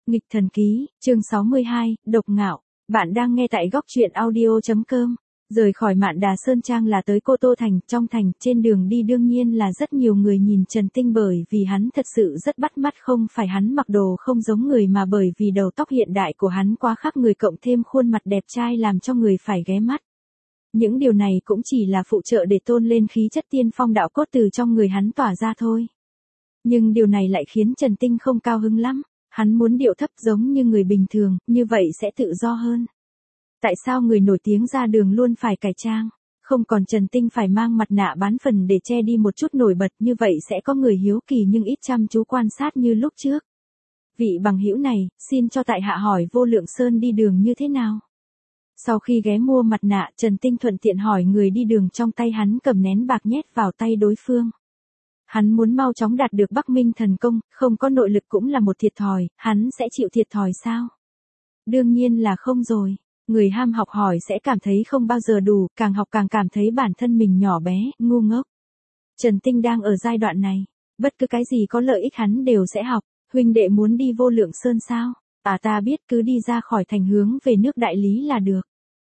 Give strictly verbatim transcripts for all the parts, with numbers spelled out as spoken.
Nghịch thần ký, chương sáu mươi hai, độc ngạo. Bạn đang nghe tại góc truyện audio.com. Rời khỏi Mạn Đà Sơn Trang là tới Cô Tô Thành, trong thành, trên đường đi đương nhiên là rất nhiều người nhìn Trần Tinh bởi vì hắn thật sự rất bắt mắt, không phải hắn mặc đồ không giống người mà bởi vì đầu tóc hiện đại của hắn quá khác người cộng thêm khuôn mặt đẹp trai làm cho người phải ghé mắt. Những điều này cũng chỉ là phụ trợ để tôn lên khí chất tiên phong đạo cốt từ trong người hắn tỏa ra thôi. Nhưng điều này lại khiến Trần Tinh không cao hứng lắm. Hắn muốn điệu thấp giống như người bình thường, như vậy sẽ tự do hơn. Tại sao người nổi tiếng ra đường luôn phải cải trang? Không còn Trần Tinh phải mang mặt nạ bán phần để che đi một chút nổi bật, như vậy sẽ có người hiếu kỳ nhưng ít chăm chú quan sát như lúc trước. Vị bằng hữu này, xin cho tại hạ hỏi Vô Lượng Sơn đi đường như thế nào? Sau khi ghé mua mặt nạ, Trần Tinh thuận tiện hỏi người đi đường, trong tay hắn cầm nén bạc nhét vào tay đối phương. Hắn muốn mau chóng đạt được Bắc Minh thần công, không có nội lực cũng là một thiệt thòi, hắn sẽ chịu thiệt thòi sao? Đương nhiên là không rồi, người ham học hỏi sẽ cảm thấy không bao giờ đủ, càng học càng cảm thấy bản thân mình nhỏ bé, ngu ngốc. Trần Tinh đang ở giai đoạn này, bất cứ cái gì có lợi ích hắn đều sẽ học. Huynh đệ muốn đi Vô Lượng Sơn sao? À, ta biết, cứ đi ra khỏi thành hướng về nước Đại Lý là được.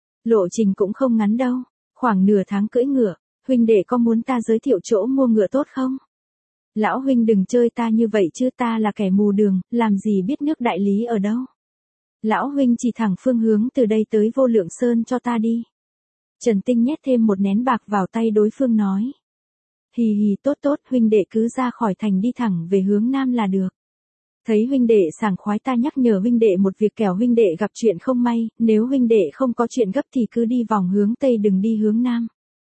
Lộ trình cũng không ngắn đâu, khoảng nửa tháng cưỡi ngựa. Huynh đệ có muốn ta giới thiệu chỗ mua ngựa tốt không? Lão huynh đừng chơi ta như vậy chứ, ta là kẻ mù đường, làm gì biết nước Đại Lý ở đâu. Lão huynh chỉ thẳng phương hướng từ đây tới Vô Lượng Sơn cho ta đi. Trần Tinh nhét thêm một nén bạc vào tay đối phương nói. Hì hì, tốt tốt, huynh đệ cứ ra khỏi thành đi thẳng về hướng Nam là được. Thấy huynh đệ sảng khoái ta nhắc nhở huynh đệ một việc, kẻo huynh đệ gặp chuyện không may, nếu huynh đệ không có chuyện gấp thì cứ đi vòng hướng Tây đừng đi hướng Nam.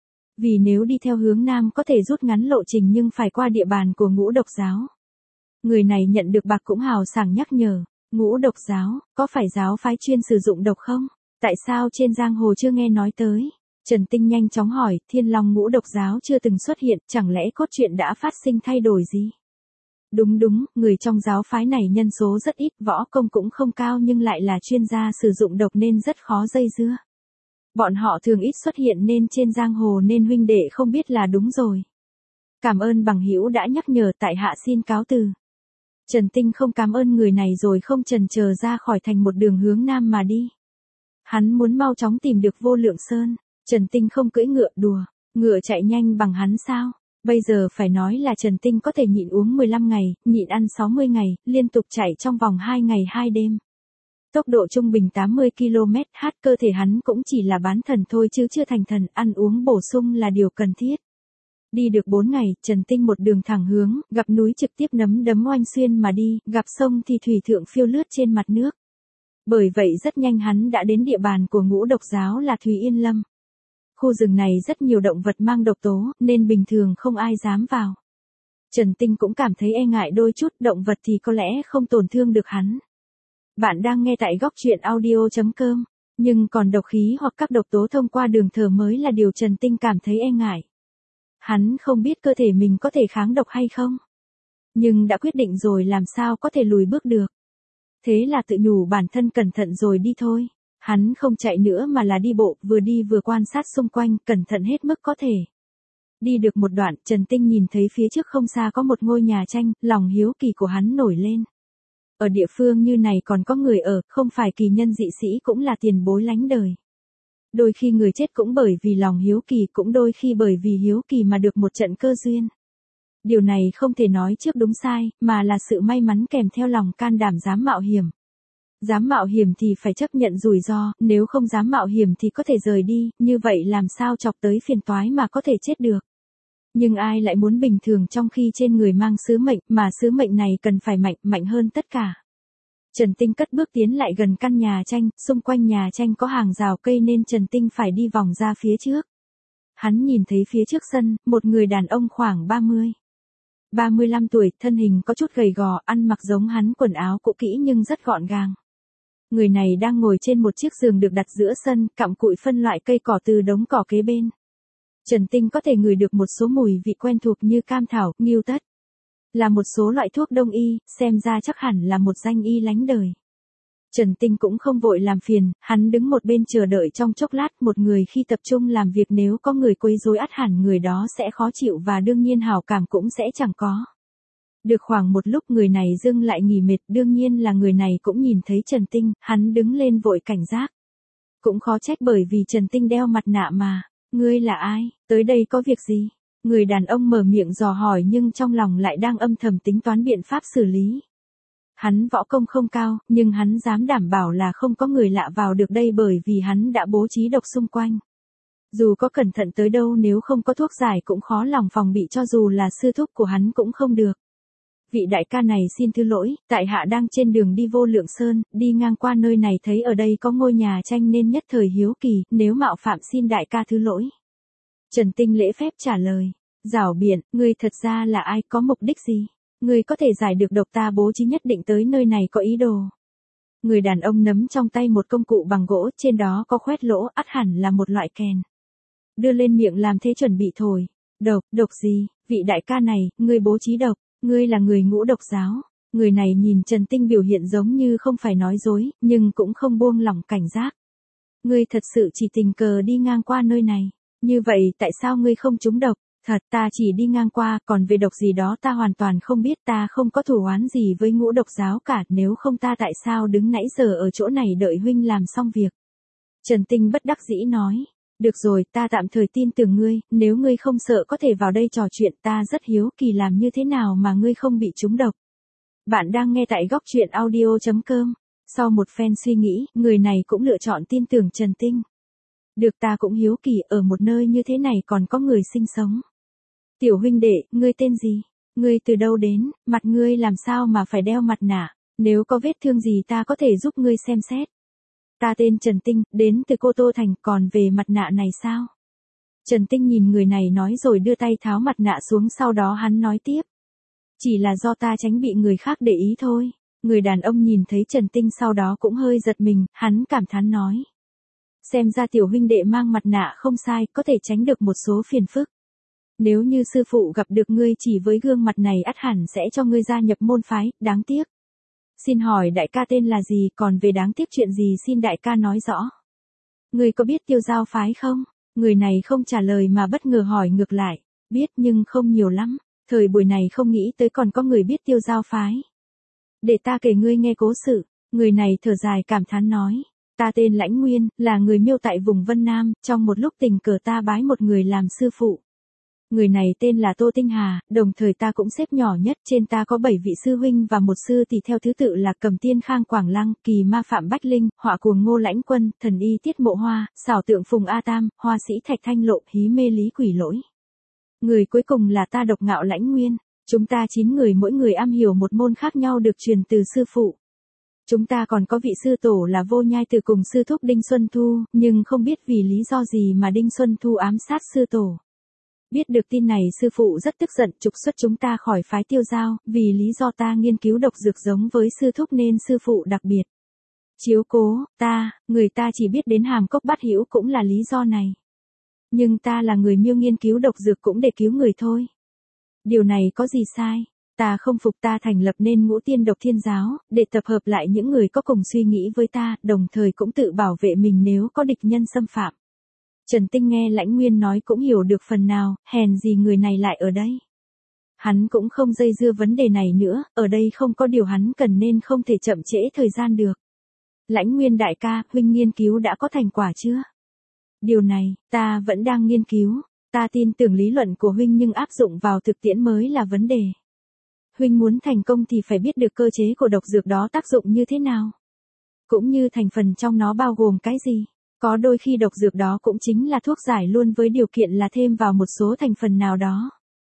Vì nếu đi theo hướng Nam có thể rút ngắn lộ trình nhưng phải qua địa bàn của Ngũ Độc Giáo. Người này nhận được bạc cũng hào sảng nhắc nhở. Ngũ Độc Giáo, có phải giáo phái chuyên sử dụng độc không? Tại sao trên giang hồ chưa nghe nói tới? Trần Tinh nhanh chóng hỏi, Thiên Long Ngũ Độc Giáo chưa từng xuất hiện, chẳng lẽ cốt truyện đã phát sinh thay đổi gì? Đúng đúng, người trong giáo phái này nhân số rất ít, võ công cũng không cao nhưng lại là chuyên gia sử dụng độc nên rất khó dây dưa. Bọn họ thường ít xuất hiện nên trên giang hồ nên huynh đệ không biết là đúng rồi. Cảm ơn bằng hữu đã nhắc nhở, tại hạ xin cáo từ. Trần Tinh không cảm ơn người này rồi không chần chờ ra khỏi thành một đường hướng Nam mà đi. Hắn muốn mau chóng tìm được Vô Lượng Sơn. Trần Tinh không cưỡi ngựa đùa, ngựa chạy nhanh bằng hắn sao? Bây giờ phải nói là Trần Tinh có thể nhịn uống mười lăm ngày, nhịn ăn sáu mươi ngày, liên tục chạy trong vòng hai ngày hai đêm. Tốc độ trung bình tám mươi ki lô mét h, cơ thể hắn cũng chỉ là bán thần thôi chứ chưa thành thần, ăn uống bổ sung là điều cần thiết. Đi được bốn ngày, Trần Tinh một đường thẳng hướng, gặp núi trực tiếp nấm đấm oanh xuyên mà đi, gặp sông thì thủy thượng phiêu lướt trên mặt nước. Bởi vậy rất nhanh hắn đã đến địa bàn của Ngũ Độc Giáo là Thùy Yên Lâm. Khu rừng này rất nhiều động vật mang độc tố, nên bình thường không ai dám vào. Trần Tinh cũng cảm thấy e ngại đôi chút, động vật thì có lẽ không tổn thương được hắn. Bạn đang nghe tại góc truyện audio.com, nhưng còn độc khí hoặc các độc tố thông qua đường thở mới là điều Trần Tinh cảm thấy e ngại. Hắn không biết cơ thể mình có thể kháng độc hay không. Nhưng đã quyết định rồi làm sao có thể lùi bước được. Thế là tự nhủ bản thân cẩn thận rồi đi thôi. Hắn không chạy nữa mà là đi bộ, vừa đi vừa quan sát xung quanh, cẩn thận hết mức có thể. Đi được một đoạn, Trần Tinh nhìn thấy phía trước không xa có một ngôi nhà tranh, lòng hiếu kỳ của hắn nổi lên. Ở địa phương như này còn có người ở, không phải kỳ nhân dị sĩ cũng là tiền bối lánh đời. Đôi khi người chết cũng bởi vì lòng hiếu kỳ, cũng đôi khi bởi vì hiếu kỳ mà được một trận cơ duyên. Điều này không thể nói trước đúng sai, mà là sự may mắn kèm theo lòng can đảm dám mạo hiểm. Dám mạo hiểm thì phải chấp nhận rủi ro, nếu không dám mạo hiểm thì có thể rời đi, như vậy làm sao chọc tới phiền toái mà có thể chết được. Nhưng ai lại muốn bình thường trong khi trên người mang sứ mệnh, mà sứ mệnh này cần phải mạnh, mạnh hơn tất cả. Trần Tinh cất bước tiến lại gần căn nhà tranh, xung quanh nhà tranh có hàng rào cây nên Trần Tinh phải đi vòng ra phía trước. Hắn nhìn thấy phía trước sân, một người đàn ông khoảng ba mươi. ba mươi lăm tuổi, thân hình có chút gầy gò, ăn mặc giống hắn, quần áo cũ kỹ nhưng rất gọn gàng. Người này đang ngồi trên một chiếc giường được đặt giữa sân, cặm cụi phân loại cây cỏ từ đống cỏ kế bên. Trần Tinh có thể ngửi được một số mùi vị quen thuộc như cam thảo, ngưu tất. Là một số loại thuốc đông y, xem ra chắc hẳn là một danh y lánh đời. Trần Tinh cũng không vội làm phiền, hắn đứng một bên chờ đợi trong chốc lát, một người khi tập trung làm việc nếu có người quấy rối ắt hẳn người đó sẽ khó chịu và đương nhiên hảo cảm cũng sẽ chẳng có. Được khoảng một lúc người này dưng lại nghỉ mệt, đương nhiên là người này cũng nhìn thấy Trần Tinh, hắn đứng lên vội cảnh giác. Cũng khó trách bởi vì Trần Tinh đeo mặt nạ mà. Ngươi là ai, tới đây có việc gì? Người đàn ông mở miệng dò hỏi nhưng trong lòng lại đang âm thầm tính toán biện pháp xử lý. Hắn võ công không cao, nhưng hắn dám đảm bảo là không có người lạ vào được đây bởi vì hắn đã bố trí độc xung quanh. Dù có cẩn thận tới đâu nếu không có thuốc giải cũng khó lòng phòng bị cho dù là sư thúc của hắn cũng không được. Vị đại ca này xin thứ lỗi, tại hạ đang trên đường đi Vô Lượng Sơn, đi ngang qua nơi này thấy ở đây có ngôi nhà tranh nên nhất thời hiếu kỳ, nếu mạo phạm xin đại ca thứ lỗi. Trần Tinh lễ phép trả lời, giảo biện, ngươi thật ra là ai, có mục đích gì? Ngươi có thể giải được độc ta bố trí nhất định tới nơi này có ý đồ. Người đàn ông nắm trong tay một công cụ bằng gỗ, trên đó có khoét lỗ, ắt hẳn là một loại kèn. Đưa lên miệng làm thế chuẩn bị thổi. Độc, độc gì, vị đại ca này, ngươi bố trí độc, ngươi là người Ngũ Độc giáo. Người này nhìn Trần Tinh biểu hiện giống như không phải nói dối, nhưng cũng không buông lỏng cảnh giác. Ngươi thật sự chỉ tình cờ đi ngang qua nơi này. Như vậy tại sao ngươi không trúng độc? Thật ta chỉ đi ngang qua, còn về độc gì đó ta hoàn toàn không biết, ta không có thù oán gì với Ngũ Độc giáo cả, nếu không ta tại sao đứng nãy giờ ở chỗ này đợi huynh làm xong việc. Trần Tinh bất đắc dĩ nói, được rồi ta tạm thời tin tưởng ngươi, nếu ngươi không sợ có thể vào đây trò chuyện ta rất hiếu kỳ làm như thế nào mà ngươi không bị trúng độc. Bạn đang nghe tại góc truyện audio chấm com. Sau một phen suy nghĩ, người này cũng lựa chọn tin tưởng Trần Tinh. Được ta cũng hiếu kỳ ở một nơi như thế này còn có người sinh sống. Tiểu huynh đệ, ngươi tên gì? Ngươi từ đâu đến, mặt ngươi làm sao mà phải đeo mặt nạ, nếu có vết thương gì ta có thể giúp ngươi xem xét. Ta tên Trần Tinh, đến từ Cô Tô Thành, còn về mặt nạ này sao? Trần Tinh nhìn người này nói rồi đưa tay tháo mặt nạ xuống sau đó hắn nói tiếp. Chỉ là do ta tránh bị người khác để ý thôi. Người đàn ông nhìn thấy Trần Tinh sau đó cũng hơi giật mình, hắn cảm thán nói. Xem ra tiểu huynh đệ mang mặt nạ không sai, có thể tránh được một số phiền phức. Nếu như sư phụ gặp được ngươi chỉ với gương mặt này ắt hẳn sẽ cho ngươi gia nhập môn phái, đáng tiếc. Xin hỏi đại ca tên là gì, còn về đáng tiếc chuyện gì xin đại ca nói rõ. Ngươi có biết Tiêu Giao phái không? Người này không trả lời mà bất ngờ hỏi ngược lại, biết nhưng không nhiều lắm, thời buổi này không nghĩ tới còn có người biết Tiêu Giao phái. Để ta kể ngươi nghe cố sự, người này thở dài cảm thán nói. Ta tên Lãnh Nguyên, là người Miêu tại vùng Vân Nam, trong một lúc tình cờ ta bái một người làm sư phụ. Người này tên là Tô Tinh Hà, đồng thời ta cũng xếp nhỏ nhất, trên ta có bảy vị sư huynh và một sư tỷ theo thứ tự là Cầm Tiên Khang Quảng Lăng, Kỳ Ma Phạm Bách Linh, Họa Cuồng Ngô Lãnh Quân, Thần Y Tiết Mộ Hoa, Xảo Tượng Phùng A Tam, Hoa Sĩ Thạch Thanh Lộ, Hí Mê Lý Quỷ Lỗi. Người cuối cùng là ta Độc Ngạo Lãnh Nguyên, chúng ta chín người mỗi người am hiểu một môn khác nhau được truyền từ sư phụ. Chúng ta còn có vị sư tổ là Vô Nhai Từ cùng sư thúc Đinh Xuân Thu, nhưng không biết vì lý do gì mà Đinh Xuân Thu ám sát sư tổ. Biết được tin này sư phụ rất tức giận trục xuất chúng ta khỏi phái Tiêu Giao, vì lý do ta nghiên cứu độc dược giống với sư thúc nên sư phụ đặc biệt chiếu cố ta, người ta chỉ biết đến Hàm Cốc Bát Hữu cũng là lý do này. Nhưng ta là người Miêu nghiên cứu độc dược cũng để cứu người thôi. Điều này có gì sai? Ta không phục, ta thành lập nên Ngũ Tiên Độc Thiên Giáo, để tập hợp lại những người có cùng suy nghĩ với ta, đồng thời cũng tự bảo vệ mình nếu có địch nhân xâm phạm. Trần Tinh nghe Lãnh Nguyên nói cũng hiểu được phần nào, hèn gì người này lại ở đây. Hắn cũng không dây dưa vấn đề này nữa, ở đây không có điều hắn cần nên không thể chậm trễ thời gian được. Lãnh Nguyên đại ca, huynh nghiên cứu đã có thành quả chưa? Điều này, ta vẫn đang nghiên cứu, ta tin tưởng lý luận của huynh nhưng áp dụng vào thực tiễn mới là vấn đề. Huynh muốn thành công thì phải biết được cơ chế của độc dược đó tác dụng như thế nào. Cũng như thành phần trong nó bao gồm cái gì. Có đôi khi độc dược đó cũng chính là thuốc giải luôn với điều kiện là thêm vào một số thành phần nào đó.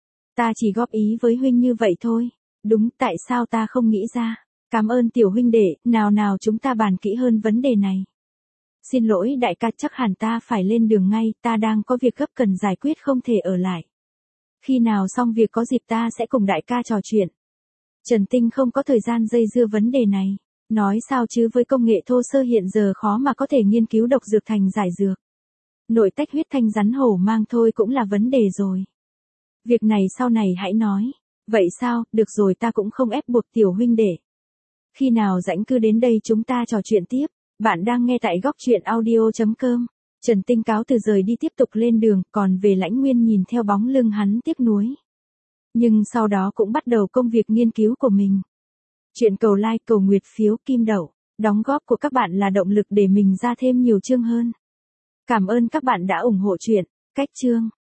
Ta chỉ góp ý với huynh như vậy thôi. Đúng, tại sao ta không nghĩ ra? Cảm ơn tiểu huynh đệ, nào nào chúng ta bàn kỹ hơn vấn đề này. Xin lỗi đại ca, chắc hẳn ta phải lên đường ngay, ta đang có việc gấp cần giải quyết không thể ở lại. Khi nào xong việc có dịp ta sẽ cùng đại ca trò chuyện. Trần Tinh không có thời gian dây dưa vấn đề này. Nói sao chứ với công nghệ thô sơ hiện giờ khó mà có thể nghiên cứu độc dược thành giải dược. Nội tách huyết thanh rắn hổ mang thôi cũng là vấn đề rồi. Việc này sau này hãy nói. Vậy sao, được rồi ta cũng không ép buộc tiểu huynh đệ. Khi nào rảnh cứ đến đây chúng ta trò chuyện tiếp. Bạn đang nghe tại góc truyện audio chấm com. Trần Tinh cáo từ rời đi tiếp tục lên đường, còn về Lãnh Nguyên nhìn theo bóng lưng hắn tiếc nuối. nhưng sau đó cũng bắt đầu công việc nghiên cứu của mình. Chuyện cầu like, cầu nguyệt phiếu, kim đậu, đóng góp của các bạn là động lực để mình ra thêm nhiều chương hơn. Cảm ơn các bạn đã ủng hộ chuyện, cách chương.